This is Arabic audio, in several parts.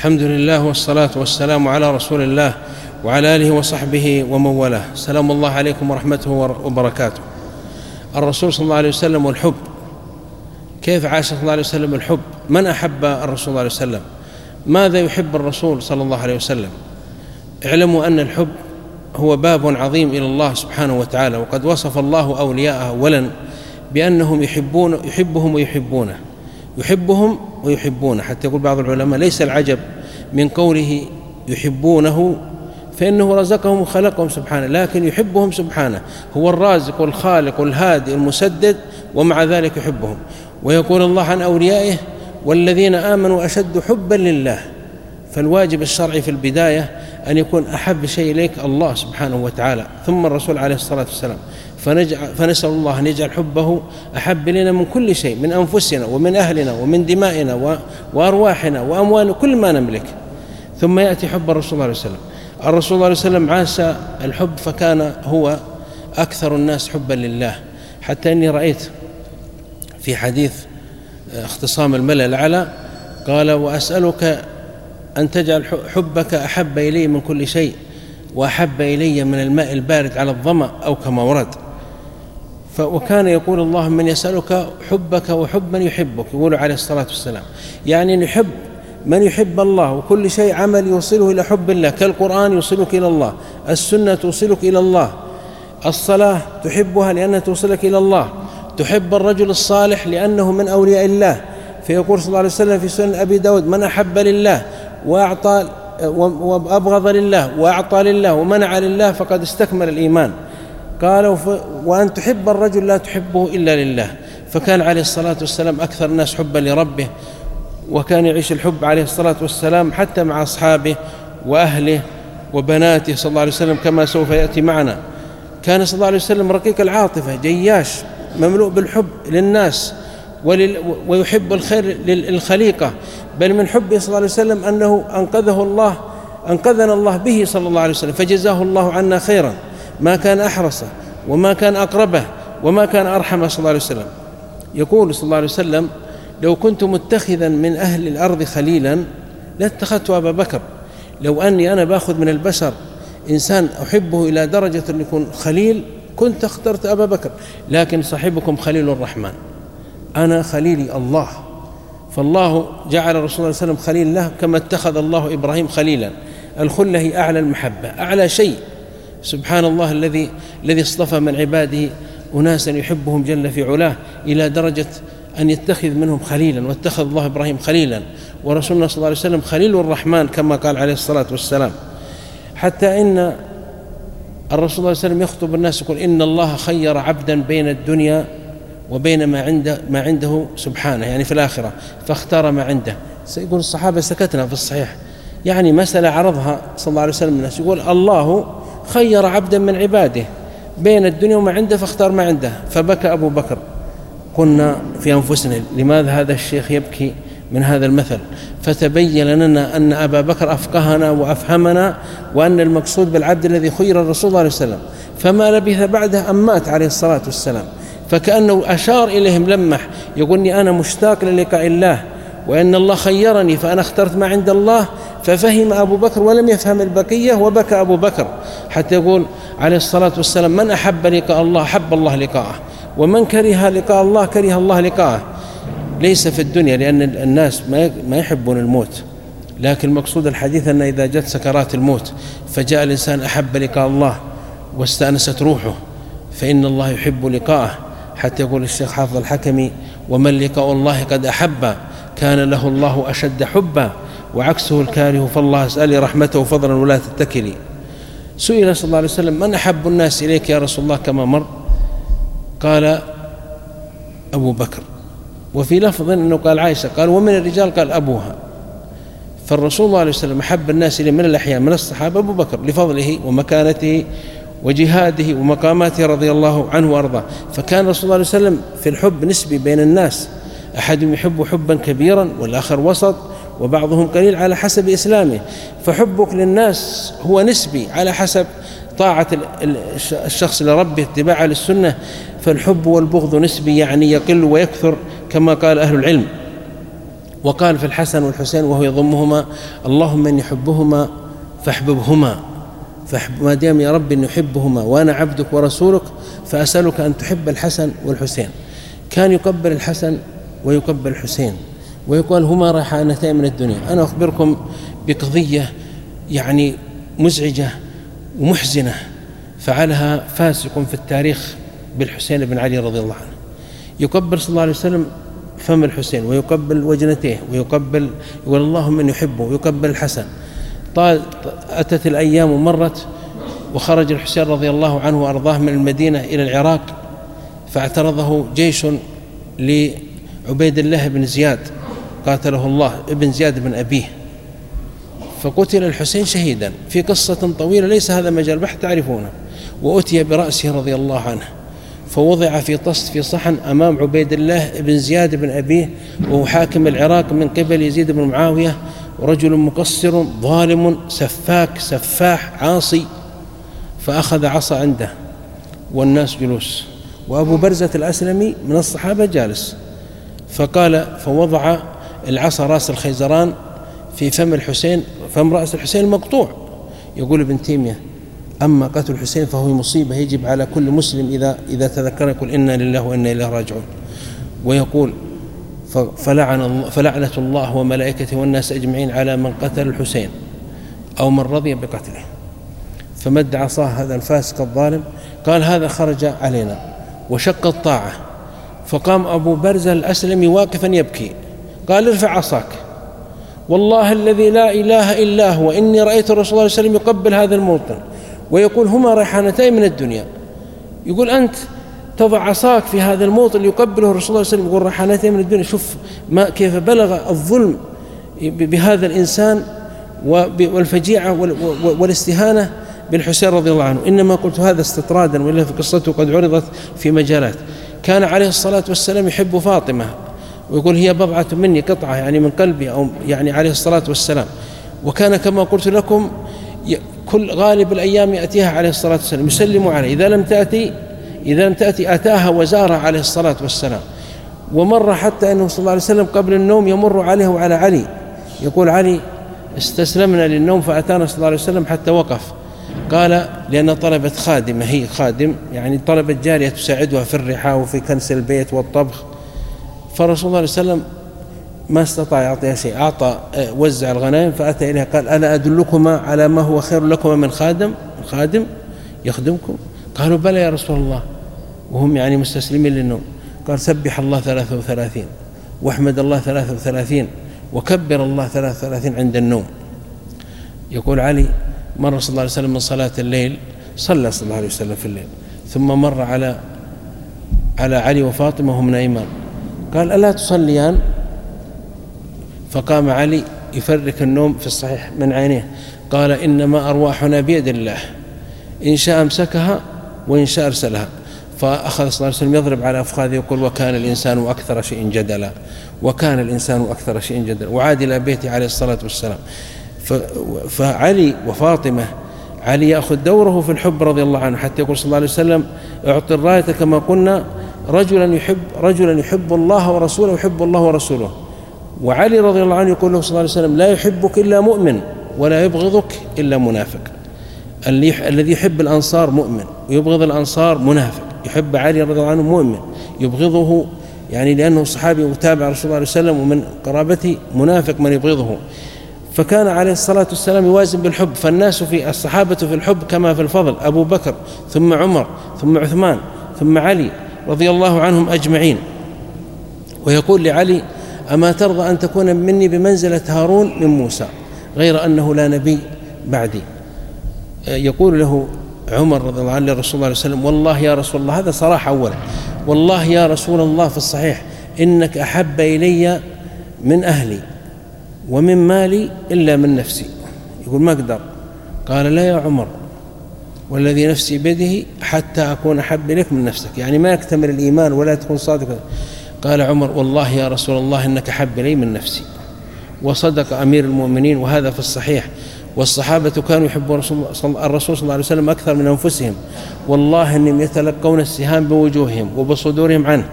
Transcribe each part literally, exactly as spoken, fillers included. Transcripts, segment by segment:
الحمد لله والصلاة والسلام على رسول الله وعلى آله وصحبه ومن والاه. سلام الله عليكم ورحمته وبركاته. الرسول صلى الله عليه وسلم والحب، كيف عاش صلى الله عليه وسلم الحب؟ من أحب الرسول صلى الله عليه وسلم؟ ماذا يحب الرسول صلى الله عليه وسلم؟ اعلموا أن الحب هو باب عظيم إلى الله سبحانه وتعالى، وقد وصف الله أولياءه أولا بأنهم يحبون يحبهم ويحبونه يحبهم ويحبونه حتى يقول بعض العلماء: ليس العجب من قوله يحبونه فإنه رزقهم وخلقهم سبحانه، لكن يحبهم سبحانه، هو الرازق والخالق والهادي المسدد، ومع ذلك يحبهم. ويقول الله عن أوليائه: والذين آمنوا أشد حبا لله. فالواجب الشرعي في البداية أن يكون أحب شيء إليك الله سبحانه وتعالى، ثم الرسول عليه الصلاة والسلام، فنسأل الله أن يجعل حبه أحب إلينا من كل شيء، من أنفسنا ومن أهلنا ومن دمائنا وأرواحنا وأموالنا، كل ما نملك. ثم يأتي حب الرسول صلى الله عليه وسلم. الرسول صلى الله عليه وسلم عاش الحب، فكان هو أكثر الناس حبا لله، حتى أني رأيت في حديث اختصام الملأ الأعلى قال: وأسألك أن تجعل حبك أحب إلي من كل شيء، وأحب إلي من الماء البارد على الظمأ، أو كما ورد. وكان يقول: اللهم من يسألك حبك وحب من يحبك، يقول عليه الصلاة والسلام، يعني نحب من يحب الله، وكل شيء عمل يوصله إلى حب الله، كالقرآن يوصلك إلى الله، السنة توصلك إلى الله، الصلاة تحبها لأنها توصلك إلى الله، تحب الرجل الصالح لأنه من أولياء الله. فيقول صلى الله عليه وسلم في سنن أبي داود: من أحب لله وأعطى وأبغض لله وأعطى لله ومنع لله فقد استكمل الإيمان. قالوا: وأن تحب الرجل لا تحبه إلا لله. فكان عليه الصلاة والسلام أكثر الناس حبا لربه، وكان يعيش الحب عليه الصلاة والسلام حتى مع أصحابه وأهله وبناته صلى الله عليه وسلم، كما سوف يأتي معنا. كان صلى الله عليه وسلم رقيق العاطفة، جياش، مملوء بالحب للناس ويحب الخير للخليقة. بل من حبه صلى الله عليه وسلم أنه أنقذه الله أنقذنا الله به صلى الله عليه وسلم، فجزاه الله عنا خيرا، ما كان أحرصه وما كان أقربه وما كان أرحمه صلى الله عليه وسلم. يقول صلى الله عليه وسلم: لو كنت متخذا من أهل الأرض خليلا لاتخذت أبا بكر. لو أني أنا باخذ من البشر إنسان أحبه إلى درجة أن يكون خليل كنت اخترت أبا بكر، لكن صاحبكم خليل الرحمن، أنا خليلي الله. فالله جعل الرسول صلى الله عليه وسلم خليل له، كما اتخذ الله إبراهيم خليلا. الخلة هي أعلى المحبة، أعلى شيء. سبحان الله الذي الذي اصطفى من عباده أناسا يحبهم جل في علاه إلى درجة أن يتخذ منهم خليلا، واتخذ الله إبراهيم خليلا، ورسولنا صلى الله عليه وسلم خليل الرحمن كما قال عليه الصلاة والسلام. حتى إن الرسول صلى الله عليه وسلم يخطب الناس يقول: إن الله خير عبدا بين الدنيا وبين ما عنده ما عنده سبحانه، يعني في الآخرة، فاختار ما عنده. سيقول الصحابة: سكتنا في الصحيح، يعني مسألة عرضها صلى الله عليه وسلم الناس، يقول: الله خير عبدا من عباده بين الدنيا وما عنده فاختار ما عنده. فبكى أبو بكر. قلنا في أنفسنا: لماذا هذا الشيخ يبكي من هذا المثل؟ فتبين لنا أن أبا بكر أفقهنا وأفهمنا، وأن المقصود بالعبد الذي خير الرسول صلى الله عليه وسلم. فما لبث بعده أن مات عليه الصلاة والسلام، فكأنه أشار إليهم، لمح، يقولني أنا مشتاق للقاء الله، وأن الله خيرني فأنا اخترت ما عند الله. ففهم أبو بكر ولم يفهم البقية، وبكى أبو بكر، حتى يقول عليه الصلاة والسلام: من أحب لقاء الله أحب الله لقاءه، ومن كره لقاء الله كره الله لقاءه. ليس في الدنيا، لأن الناس ما يحبون الموت، لكن المقصود الحديث أن إذا جت سكرات الموت فجاء الإنسان أحب لقاء الله واستأنست روحه، فإن الله يحب لقاءه. حتى يقول الشيخ حافظ الحكمي: ومن لقاء الله قد أحب كان له الله أشد حبا، وعكسه الكاره فالله اسألي رحمته فضلا ولا تتكلي. سئل صلى الله عليه وسلم: من أحب الناس إليك يا رسول الله كما مر؟ قال: أبو بكر. وفي لفظ أنه قال عائشة، قال: ومن الرجال؟ قال: أبوها. فالرسول صلى الله عليه وسلم أحب الناس إليه من الأحياء من الصحابة أبو بكر، لفضله ومكانته وجهاده ومقاماته رضي الله عنه وأرضاه. فكان رسول الله عليه وسلم في الحب نسبي بين الناس، أحدهم يحب حبا كبيرا والآخر وسط وبعضهم قليل على حسب إسلامه. فحبك للناس هو نسبي على حسب طاعة الشخص لربه، اتباعه للسنة. فالحب والبغض نسبي، يعني يقل ويكثر كما قال أهل العلم. وقال في الحسن والحسين وهو يضمهما: اللهم إن يحبهما فاحببهما، ما دام يا رب إن يحبهما وأنا عبدك ورسولك فأسألك أن تحب الحسن والحسين. كان يقبل الحسن ويقبل الحسين ويقول هما ريحانتين من الدنيا. أنا أخبركم بقضية يعني مزعجة ومحزنة فعلها فاسق في التاريخ بالحسين بن علي رضي الله عنه. يقبل صلى الله عليه وسلم فم الحسين ويقبل وجنتيه ويقبل، يقول اللهم من يحبه، ويقبل الحسن. طال أتت الأيام ومرت وخرج الحسين رضي الله عنه وأرضاه من المدينة إلى العراق، فاعترضه جيش لعبيد الله بن زياد قاتله الله ابن زياد بن أبيه، فقتل الحسين شهيدا في قصة طويلة ليس هذا مجال بحث تعرفونه. وأتي برأسه رضي الله عنه فوضع في طست في صحن أمام عبيد الله بن زياد بن أبيه وهو حاكم العراق من قبل يزيد بن معاوية، ورجل مقصر ظالم سفاك سفاح عاصي. فأخذ عصا عنده والناس جلوس، وأبو برزة الأسلمي من الصحابة جالس، فقال فوضع العصا راس الخيزران في فم الحسين، فم رأس الحسين مقطوع. يقول ابن تيمية: أما قتل الحسين فهو مصيبة يجب على كل مسلم إذا إذا تذكر يقول إنا لله وإنا إليه راجعون. ويقول فلعن فلعنة الله وملائكته والناس أجمعين على من قتل الحسين أو من رضي بقتله. فمد عصاه هذا الفاسق الظالم، قال هذا خرج علينا وشق الطاعة. فقام أبو برزة الأسلمي واقفا يبكي، قال ارفع عصاك والله الذي لا إله إلا هو إني رأيت الرسول صلى الله عليه وسلم يقبل هذا الموطن ويقول هما ريحانتين من الدنيا. يقول أنت تضع عصاك في هذا الموطن يقبله الرسول صلى الله عليه وسلم يقول ريحانتين من الدنيا. شوف ما كيف بلغ الظلم بهذا الإنسان والفجيعة والاستهانة بالحسين رضي الله عنه. إنما قلت هذا استطرادا، وإلا في قصته قد عرضت في مجالات. كان عليه الصلاة والسلام يحب فاطمة ويقول هي بضعة مني قطعة يعني من قلبي، أو يعني عليه الصلاة والسلام. وكان كما قلت لكم كل غالب الأيام يأتيها عليه الصلاة والسلام يسلم عليه، إذا لم تأتي إذا لم تأتي أتاها وزارها عليه الصلاة والسلام. ومر حتى أنه صلى الله عليه وسلم قبل النوم يمر عليه وعلى علي، يقول علي استسلمنا للنوم فأتانا صلى الله عليه وسلم حتى وقف. قال لأن طلبت خادمة، هي خادم يعني طلبت جارية تساعدها في الرحى وفي كنس البيت والطبخ. فالرسول صلى الله عليه وسلم ما استطاع يعطيها شيء، أعطى وزع الغنائم فأتى إليها قال ألا أدلكما على ما هو خير لكما من خادم خادم يخدمكم؟ قالوا بلى يا رسول الله، وهم يعني مستسلمين للنوم. قال سبح الله ثلاثة وثلاثين واحمد الله ثلاثة وثلاثين وكبر الله ثلاثة وثلاثين عند النوم. يقول علي مر صلى الله عليه وسلم من صلاة الليل، صلى صلى الله عليه وسلم في الليل، ثم مر على على علي وفاطمة وهم نائمان، قال ألا تصليان؟ فقام علي يفرك النوم في الصحيح من عينيه، قال إنما أرواحنا بيد الله، إن شاء أمسكها وإن شاء أرسلها. فأخذ صلى الله عليه وسلم يضرب على أفخاذه يقول وكان الإنسان أكثر شيء جدلا، وكان الإنسان أكثر شيء جدلا، وعاد إلى بيته عليه الصلاة والسلام. فعلي وفاطمة، علي يأخذ دوره في الحب رضي الله عنه، حتى يقول صلى الله عليه وسلم اعطي الراية كما قلنا رجلا يحب رجلا يحب الله ورسوله ويحب الله ورسوله. وعلي رضي الله عنه يقول له صلى الله عليه وسلم لا يحبك إلا مؤمن ولا يبغضك إلا منافق. الذي يحب الأنصار مؤمن ويبغض الأنصار منافق. يحب علي رضي الله عنه مؤمن، يبغضه يعني لأنه صحابي وتابع رسول الله صلى الله عليه وسلم ومن قرابته، منافق من يبغضه. فكان عليه الصلاة والسلام يوازن بالحب، فالناس في الصحابة في الحب كما في الفضل، أبو بكر ثم عمر ثم عثمان ثم علي رضي الله عنهم أجمعين. ويقول لعلي أما ترضى أن تكون مني بمنزلة هارون من موسى غير أنه لا نبي بعدي؟ يقول له عمر رضي الله عنه لرسول الله صلى الله عليه وسلم والله يا رسول الله، هذا صراحة أولا، والله يا رسول الله في الصحيح إنك أحب إلي من أهلي ومن مالي إلا من نفسي. يقول ما أقدر. قال لا يا عمر والذي نفسي بيده حتى أكون أحب إليك من نفسك، يعني ما يكتمل الإيمان ولا تكون صادقا. قال عمر والله يا رسول الله إنك أحب إلي من نفسي. وصدق أمير المؤمنين، وهذا في الصحيح. والصحابة كانوا يحبون الرسول صلى الله عليه وسلم أكثر من أنفسهم، والله أنهم يتلقون السهام بوجوههم وبصدورهم عنه،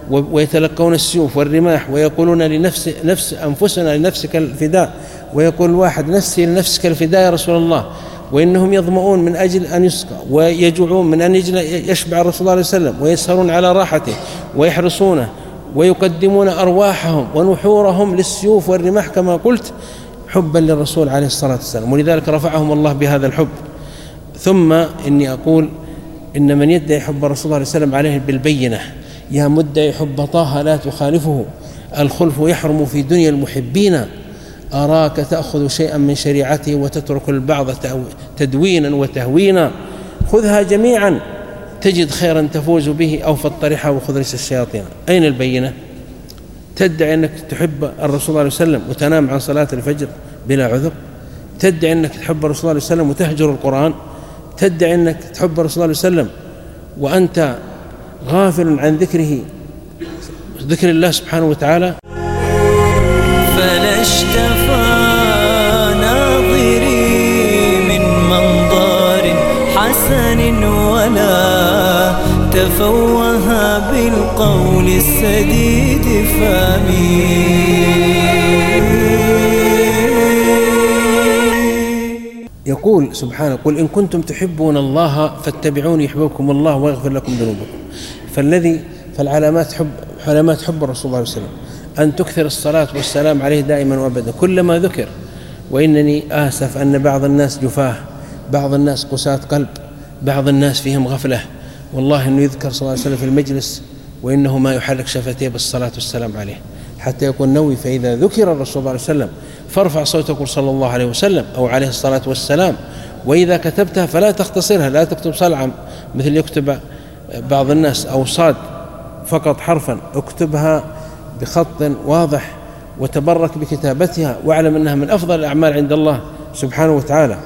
ويتلقون السيوف والرماح ويقولون لنفس نفس أنفسنا لنفسك الفداء، ويقول الواحد نفسي لنفسك الفداء يا رسول الله، وإنهم يظمؤون من أجل أن يسقى، ويجوعون من أن يشبع الرسول صلى الله عليه وسلم، ويسهرون على راحته ويحرصونه، ويقدمون أرواحهم ونحورهم للسيوف والرماح كما قلت حبا للرسول عليه الصلاة والسلام، ولذلك رفعهم الله بهذا الحب. ثم إني أقول إن من يدعي حب الرسول صلى الله عليه وسلم عليه بالبينة، يا مدعي حب طه لا تخالفه، الخلف يحرم في دنيا المحبين، أراك تأخذ شيئا من شريعته وتترك البعض تدوينا وتهوينا، خذها جميعا تجد خيرا تفوز به، أو فالطريحة وخذ ريس الشياطين. أين البينة؟ تدعي أنك تحب الرسول صلى الله عليه وسلم وتنام عن صلاة الفجر بلا عذر؟ تدعي أنك تحب الرسول صلى الله عليه وسلم وتهجر القرآن؟ تدعي أنك تحب الرسول صلى الله عليه وسلم وأنت غافل عن ذكره، ذكر الله سبحانه وتعالى؟ فلا اشتفى ناظري من منظر حسن، ولا تفوه بالقول السديد فامي. يقول سبحانه: قل إن كنتم تحبون الله فاتبعوني يحببكم الله ويغفر لكم ذنوبكم. فالذي فالعلامات حب علامات حب الرسول صلى الله عليه وسلم أن تكثر الصلاة والسلام عليه دائما وأبدا كلما ذكر. وإنني آسف أن بعض الناس جفاه، بعض الناس قساة قلب، بعض الناس فيهم غفلة. والله أنه يذكر صلى الله عليه وسلم في المجلس وإنه ما يحرك شفتيه بالصلاة والسلام عليه حتى يكون نوي. فإذا ذكر الرسول صلى الله عليه وسلم فارفع صوتك صلى الله عليه وسلم أو عليه الصلاة والسلام. وإذا كتبتها فلا تختصرها، لا تكتب صلعا مثل يكتب بعض الناس أو صاد فقط حرفا، اكتبها بخط واضح وتبرك بكتابتها، واعلم أنها من أفضل الأعمال عند الله سبحانه وتعالى.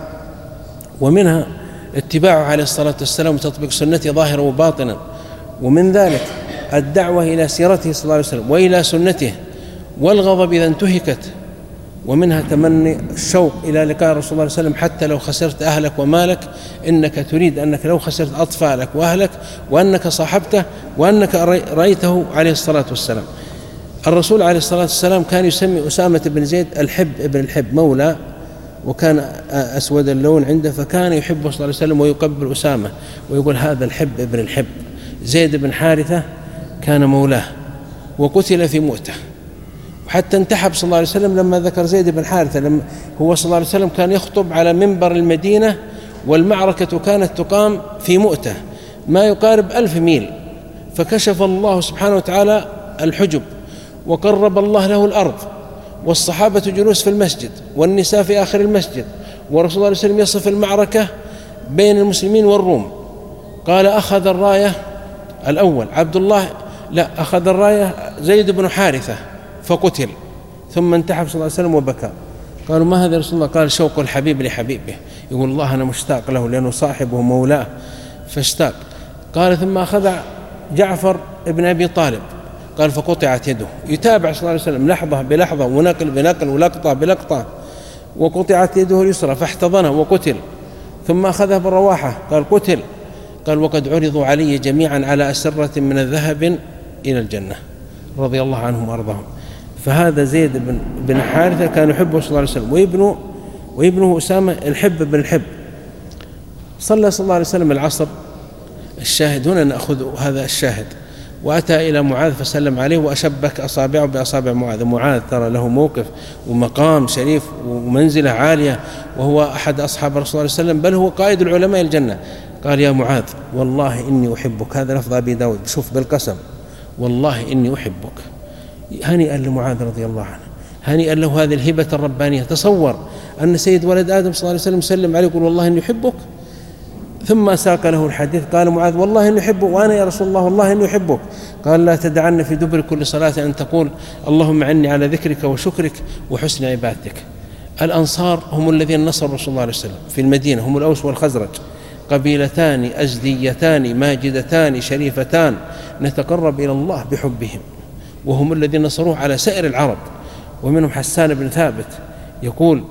ومنها اتباعه عليه الصلاة والسلام وتطبيق سنته ظاهرا وباطنا، ومن ذلك الدعوة إلى سيرته صلى الله عليه وسلم وإلى سنته، والغضب إذا انتهكت. ومنها تمني الشوق إلى لقاء الرسول صلى الله عليه وسلم حتى لو خسرت أهلك ومالك، إنك تريد أنك لو خسرت أطفالك وأهلك وأنك صاحبته وأنك رأيته عليه الصلاة والسلام. الرسول عليه الصلاة والسلام كان يسمي أسامة بن زيد الحب ابن الحب مولى، وكان أسود اللون عنده، فكان يحبه صلى الله عليه وسلم ويقبل أسامة ويقول هذا الحب ابن الحب. زيد بن حارثة كان مولاه وقتل في مؤتة، وحتى انتحب صلى الله عليه وسلم لما ذكر زيد بن حارثة. لما هو صلى الله عليه وسلم كان يخطب على منبر المدينة والمعركة كانت تقام في مؤتة ما يقارب ألف ميل، فكشف الله سبحانه وتعالى الحجب وقرب الله له الأرض، والصحابة جلوس في المسجد والنساء في آخر المسجد، ورسول الله صلى الله عليه وسلم يصف المعركة بين المسلمين والروم. قال أخذ الراية الأول عبد الله لا أخذ الراية زيد بن حارثة فقتل، ثم انتحب صلى الله عليه وسلم وبكى. قالوا ما هذا رسول الله؟ قال شوق الحبيب لحبيبه، يقول الله أنا مشتاق له لأنه صاحبه مولاه فاشتاق. قال ثم أخذ جعفر ابن أبي طالب، قال فقطعت يده، يتابع صلى الله عليه وسلم لحظة بلحظة ونقل بنقل ولقطة بلقطة، وقطعت يده اليسرى فاحتضنه وقتل. ثم أخذه بالرواحة قال قتل. قال وقد عرضوا علي جميعا على أسرة من الذهب إلى الجنة، رضي الله عنهم وأرضاهم. فهذا زيد بن, بن حارثة كان يحبه صلى الله عليه وسلم، وابنه وابنه أسامة الحب بن الحب. صلى صلى الله عليه وسلم العصر، الشاهد هنا نأخذ هذا الشاهد، وأتى إلى معاذ فسلم عليه وأشبك أصابعه بأصابع معاذ. معاذ ترى له موقف ومقام شريف ومنزلة عالية، وهو أحد أصحاب الرسول صلى الله عليه وسلم، بل هو قائد العلماء الجنة. قال يا معاذ والله إني أحبك، هذا لفظ أبي داود، شوف بالقسم، والله إني أحبك. هنيئا لمعاذ رضي الله عنه، هنيئا له هذه الهبة الربانية. تصور أن سيد ولد آدم صلى الله عليه وسلم سلم عليه يقول والله إني أحبك. ثم ساق له الحديث، قال معاذ والله إني أحبك، وأنا يا رسول الله والله إني أحبك. قال لا تدعن في دبر كل صلاة أن تقول اللهم عني على ذكرك وشكرك وحسن عبادتك. الأنصار هم الذين نصروا رسول الله عليه وسلم في المدينة، هم الأوس والخزرج، قبيلتان أزديتان ماجدتان شريفتان نتقرب إلى الله بحبهم، وهم الذين نصروه على سائر العرب. ومنهم حسان بن ثابت يقول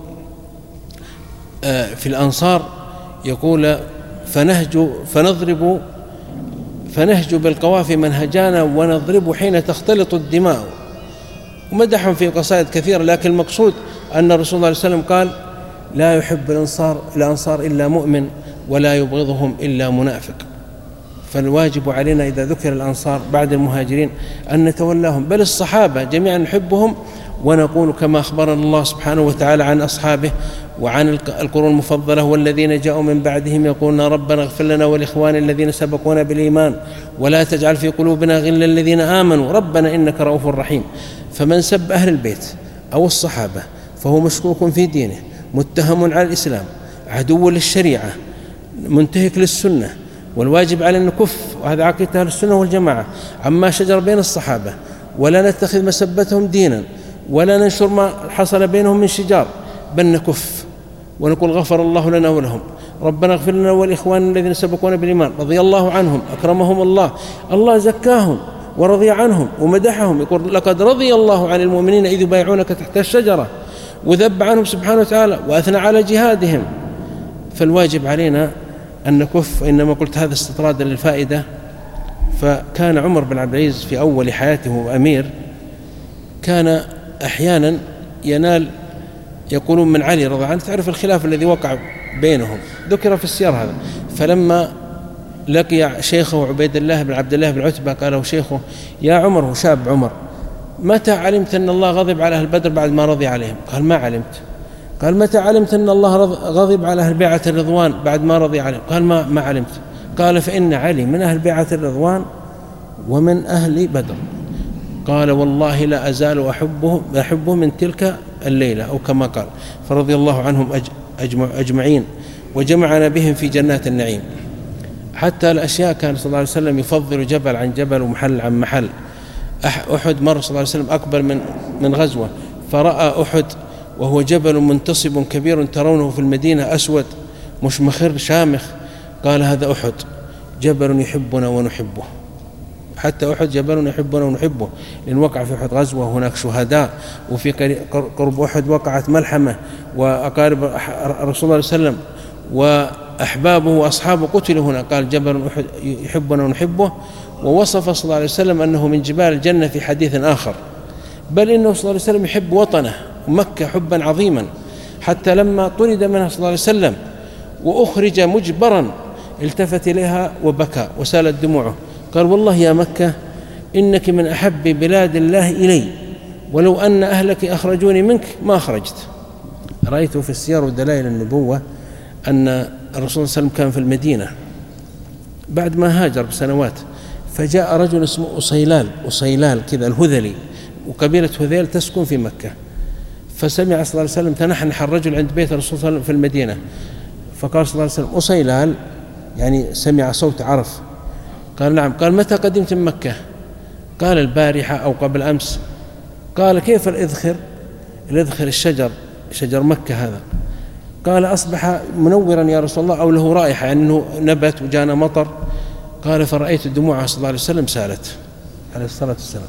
في الأنصار، يقول فنهج فنضرب فنهج بالقوافي منهجانا ونضرب حين تختلط الدماء. ومدحهم في قصائد كثيرة، لكن المقصود أن الرسول صلى الله عليه وسلم قال: لا يحب الأنصار الأنصار إلا مؤمن ولا يبغضهم إلا منافق. فالواجب علينا إذا ذكر الأنصار بعد المهاجرين أن نتولاهم، بل الصحابة جميعا نحبهم، ونقول كما أخبرنا الله سبحانه وتعالى عن أصحابه وعن القرون المفضلة: والذين جاءوا من بعدهم يقولون ربنا اغفر لنا ولإخواننا الذين سبقونا بالإيمان ولا تجعل في قلوبنا غلا للذين آمنوا ربنا إنك رؤوف رحيم. فمن سب أهل البيت أو الصحابة فهو مشكوك في دينه، متهم على الإسلام، عدو للشريعة، منتهك للسنة. والواجب على أن نكف، وهذا عقيدة أهل السنة والجماعة، عما شجر بين الصحابة، ولا نتخذ مسبتهم دينا، ولا ننشر ما حصل بينهم من شجار، بل نكف ونقول غفر الله لنا ولهم، ربنا اغفر لنا والإخوان الذين سبقونا بالإيمان، رضي الله عنهم، أكرمهم الله، الله زكاهم ورضي عنهم ومدحهم، يقول: لقد رضي الله عن المؤمنين إذ يبايعونك تحت الشجرة، وذب عنهم سبحانه وتعالى وأثنى على جهادهم. فالواجب علينا أن نكف. إنما قلت هذا استطرادا للفائدة. فكان عمر بن عبد العزيز في أول حياته أمير، كان أحيانا ينال، يقولون من علي رضي الله عنه، تعرف الخلاف الذي وقع بينهم، ذكر في السير هذا. فلما لقي شيخه عبيد الله بن عبد الله بن عتبة قال له شيخه: يا عمر، هو شاب عمر، متى علمت أن الله غضب على أهل بدر بعد ما رضي عليهم؟ قال: ما علمت. قال: متى علمت أن الله غضب على أهل بيعة الرضوان بعد ما رضي عليهم؟ قال: ما ما علمت. قال: فإن علي من أهل بيعة الرضوان ومن أهل بدر. قال: والله لا أزال أحبه أحبه من تلك الليلة، أو كما قال. فرضي الله عنهم أجمع أجمعين وجمعنا بهم في جنات النعيم. حتى الأشياء كان صلى الله عليه وسلم يفضل جبل عن جبل ومحل عن محل. أحد مر صلى الله عليه وسلم أكبر من من غزوة، فرأى أحد وهو جبل منتصب كبير ترونه في المدينة أسود مشمخر شامخ، قال: هذا أحد جبل يحبنا ونحبه. حتى أحد جبل يحبنا ونحبه، لأن وقع في أحد غزوة، هناك شهداء، وفي قرب أحد وقعت ملحمة، وأقارب الرسول صلى الله عليه وسلم وأحبابه وأصحابه قتلوا هنا. قال: جبل أحد يحبنا ونحبه. ووصف صلى الله عليه وسلم أنه من جبال الجنة في حديث آخر، بل إنه صلى الله عليه وسلم يحب وطنه مكة حبا عظيما، حتى لما طرد منها صلى الله عليه وسلم وأخرج مجبرا التفت إليها وبكى وسالت دموعه. قال: والله يا مكة إنك من أحب بلاد الله إلي، ولو أن أهلك أخرجوني منك ما أخرجت. رأيت في السير ودلائل النبوة أن الرسول صلى الله عليه وسلم كان في المدينة بعد ما هاجر بسنوات، فجاء رجل اسمه أصيلال أصيلال كذا الهذلي، وقبيلة هذيل تسكن في مكة. فسمع صلى الله عليه وسلم تنحنح الرجل عند بيت الرسول صلى الله عليه وسلم في المدينة، فقال صلى الله عليه وسلم: أصيلال، يعني سمع صوت عرف. قال: نعم. قال: متى قدمت من مكة؟ قال: البارحة أو قبل أمس. قال: كيف الإذخر؟ الإذخر الشجر، شجر مكة هذا. قال: أصبح منورا يا رسول الله، أو له رائحة، يعني أنه نبت وجانا مطر. قال: فرأيت دموعه صلى الله عليه وسلم سالت عليه الصلاة والسلام.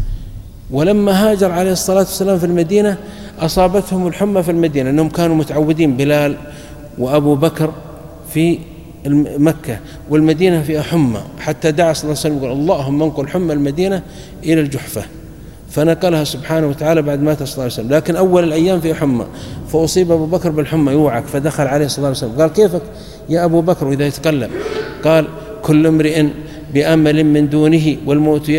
ولما هاجر عليه الصلاة والسلام في المدينة أصابتهم الحمى في المدينة، أنهم كانوا متعودين، بلال وأبو بكر في مكة والمدينة فيها حمى، حتى دعا صلى الله عليه وسلم يقول: اللهم انقل حمى المدينة إلى الجحفة، فنقلها سبحانه وتعالى بعد مات صلى الله عليه وسلم. لكن أول الأيام في حمى، فأصيب أبو بكر بالحمى يوعك، فدخل عليه صلى الله عليه وسلم قال: كيفك يا أبو بكر؟ وإذا يتكلم قال: كل امرئ بأمل من دونه، والموت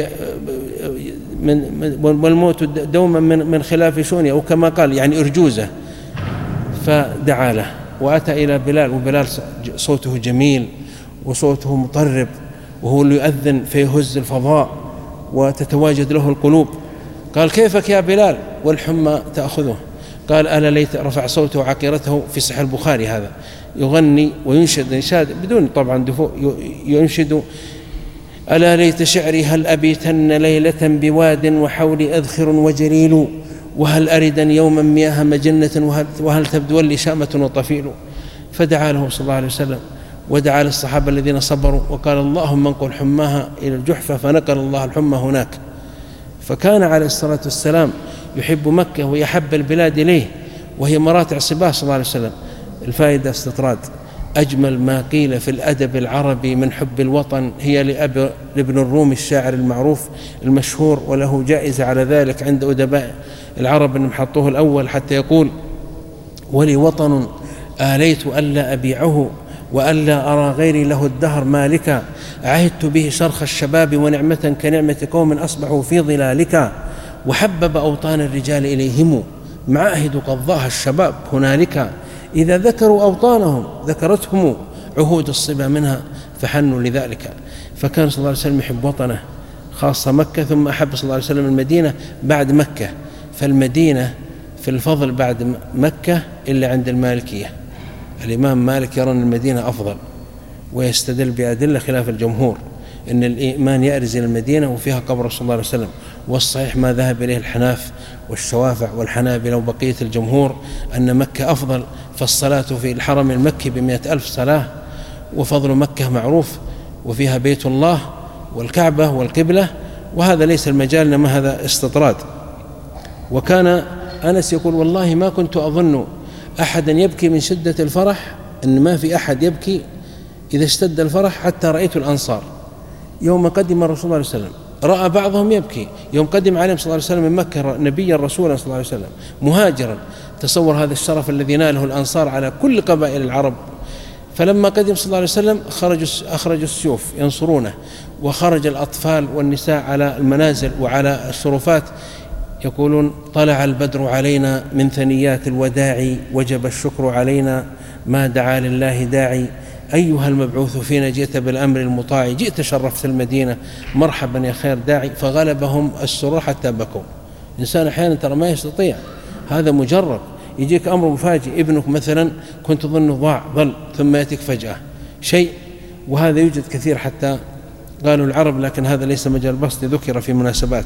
من والموت دوما من من خلاف شؤونه، أو كما قال يعني أرجوزة. فدعا له وأتى إلى بلال، وبلال صوته جميل وصوته مطرب، وهو اللي يؤذن فيهز الفضاء وتتواجد له القلوب. قال: كيفك يا بلال والحمى تأخذه؟ قال: ألا ليت، رفع صوته وعقيرته في صحيح البخاري هذا، يغني وينشد إنشاد بدون طبعا دفوع، ينشد: ألا ليت شعري هل أبيتن ليلة بواد وحولي أذخر وجليل، وهل أردا يوما مياه مجنة، وهل, وهل تبدو لي شامة وطفيل. فدعا له صلى الله عليه وسلم، ودعا للصحابة الذين صبروا، وقال: اللهم انقل حماها إلى الجحفة، فنقل الله الحمى هناك. فكان عليه الصلاة والسلام يحب مكة ويحب البلاد إليه، وهي مراتع صباه صلى الله عليه وسلم. الفائدة استطراد: أجمل ما قيل في الأدب العربي من حب الوطن هي لأب لابن الرومي الشاعر المعروف المشهور، وله جائزة على ذلك عند أدباء العرب أنهم حطوه الأول، حتى يقول: ولي وطن آليت ألا أبيعه وألا أرى غيري له الدهر مالكا، عهدت به شرخ الشباب ونعمة كنعمة قوم أصبحوا في ظلالك، وحبب أوطان الرجال إليهم معاهد قد ضاها الشباب هنالك، إذا ذكروا أوطانهم ذكرتهم عهود الصبا منها فحنوا لذلك. فكان صلى الله عليه وسلم يحب وطنه خاصة مكة، ثم أحب صلى الله عليه وسلم المدينة بعد مكة، فالمدينة في الفضل بعد مكة إلا عند المالكية. الإمام مالك يرى أن المدينة أفضل، ويستدل بأدلة خلاف الجمهور أن الإيمان يأرز إلى المدينة وفيها قبر رسول الله صلى الله عليه وسلم، والصحيح ما ذهب إليه الحناف والشوافع والحنابلة وبقية الجمهور أن مكة أفضل، فالصلاة في الحرم المكي بمئة ألف صلاة، وفضل مكة معروف، وفيها بيت الله والكعبة والقبلة، وهذا ليس المجال إنما هذا استطراد. وكان أنس يقول: والله ما كنت أظن أحدا يبكي من شدة الفرح، أن ما في أحد يبكي إذا اشتد الفرح حتى رأيت الأنصار يوم قدم الرسول صلى الله عليه وسلم، رأى بعضهم يبكي يوم قدم عليهم صلى الله عليه وسلم من مكة نبيا رسولا صلى الله عليه وسلم مهاجرا. تصور هذا الشرف الذي ناله الأنصار على كل قبائل العرب. فلما قدم صلى الله عليه وسلم خرجوا أخرجوا السيوف ينصرونه، وخرج الأطفال والنساء على المنازل وعلى الشرفات يقولون: طلع البدر علينا من ثنيات الوداع، وجب الشكر علينا ما دعا لله داعي، أيها المبعوث فينا جئت بالأمر المطاع، جئت شرفت المدينة مرحبا يا خير داعي. فغلبهم السرور حتى بكوا. إنسان أحيانا ترى ما يستطيع، هذا مجرب، يجيك أمر مفاجئ، ابنك مثلا كنت تظنه ضاع ضل ثم يأتيك فجأة شيء، وهذا يوجد كثير حتى قالوا العرب، لكن هذا ليس مجال بسط، ذكر في مناسبات.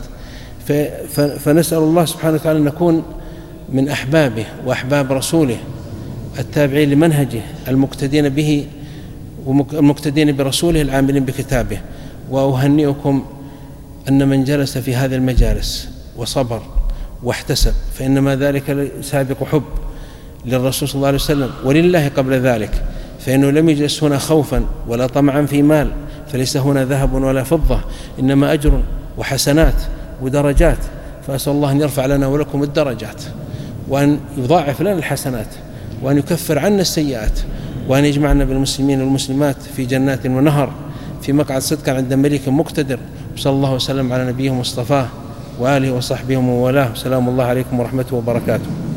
فنسأل الله سبحانه وتعالى أن نكون من أحبابه وأحباب رسوله التابعين لمنهجه المقتدين به والمقتدين برسوله العاملين بكتابه. وأهنئكم أن من جلس في هذه المجالس وصبر واحتسب فإنما ذلك سابق حب للرسول صلى الله عليه وسلم ولله قبل ذلك، فإنه لم يجلس هنا خوفا ولا طمعا في مال، فليس هنا ذهب ولا فضة، إنما أجر وحسنات ودرجات. فأسأل الله أن يرفع لنا ولكم الدرجات، وأن يضاعف لنا الحسنات، وأن يكفر عنا السيئات، وأن يجمعنا بالمسلمين والمسلمات في جنات ونهر في مقعد صدق عند ملك مقتدر. وصلى الله وسلم على نبيه مصطفاه وآله وصحبه ومن والاه. سلام الله عليكم ورحمته وبركاته.